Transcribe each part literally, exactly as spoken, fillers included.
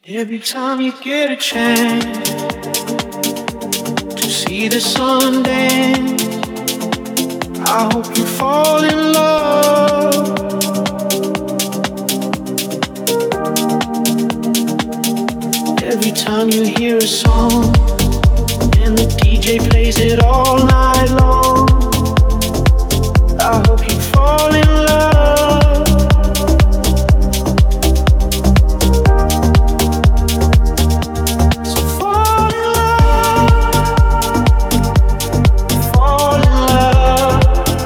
Every time you get a chance to see the sun dance, I hope you fall in love. Every time you hear a song and the D J plays it all night long, I hope you fall in love. So fall in love, fall in love,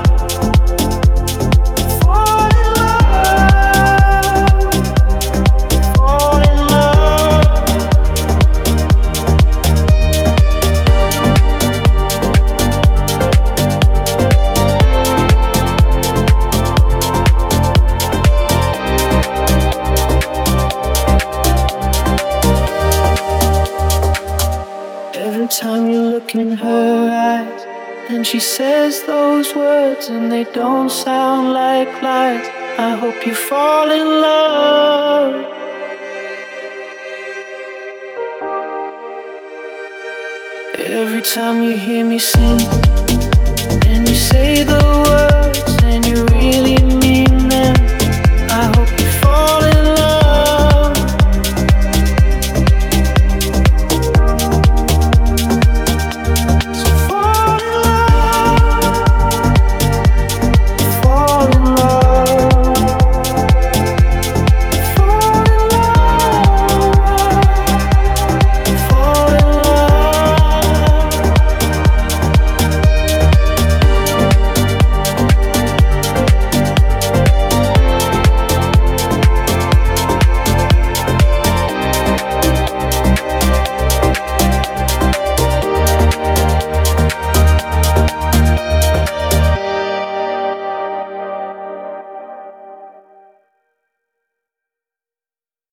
fall in love, fall in love. Every time you look in her eyes and she says those words and they don't sound like lies, I hope you fall in love. Every time you hear me sing and you say the words and you really